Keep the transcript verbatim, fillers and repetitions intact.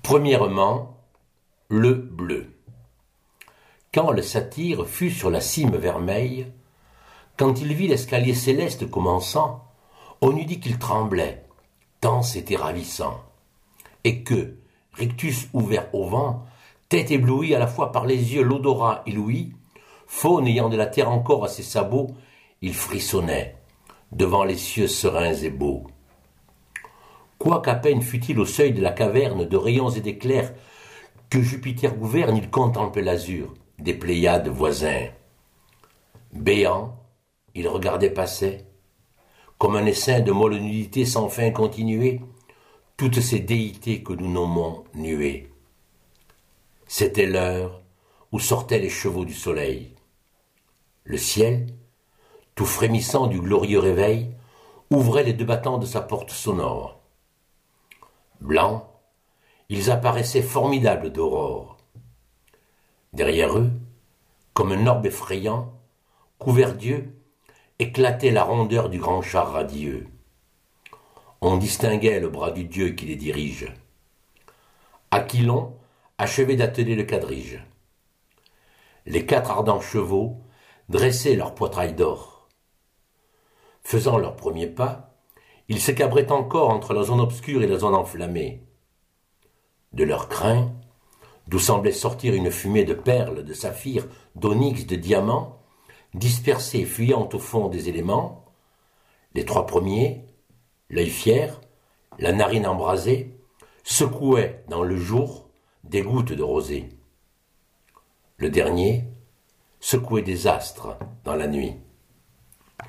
Premièrement, le bleu. Quand le satyre fut sur la cime vermeille, quand il vit l'escalier céleste commençant, on eût dit qu'il tremblait, tant c'était ravissant, et que, rictus ouvert au vent, tête éblouie à la fois par les yeux, l'odorat et l'ouïe, faune ayant de la terre encore à ses sabots, il frissonnait, devant les cieux sereins et beaux. Quoiqu'à peine fût-il au seuil de la caverne de rayons et d'éclairs que Jupiter gouverne, il contemplait l'azur des Pléiades voisins. Béant, il regardait passer, comme un essaim de molle nudité sans fin continuée, toutes ces déités que nous nommons nuées. C'était l'heure où sortaient les chevaux du soleil. Le ciel, tout frémissant du glorieux réveil, ouvrait les deux battants de sa porte sonore. Blancs, ils apparaissaient formidables d'aurore. Derrière eux, comme un orbe effrayant, couvert d'yeux, éclatait la rondeur du grand char radieux. On distinguait le bras du dieu qui les dirige. Aquilon achevait d'atteler le quadrige. Les quatre ardents chevaux dressaient leurs poitrails d'or. Faisant leurs premiers pas, ils se cabraient encore entre la zone obscure et la zone enflammée. De leurs crins, d'où semblait sortir une fumée de perles, de saphirs, d'onyx, de diamants, dispersés et fuyant au fond des éléments, les trois premiers, l'œil fier, la narine embrasée, secouaient dans le jour des gouttes de rosée. Le dernier secouait des astres dans la nuit.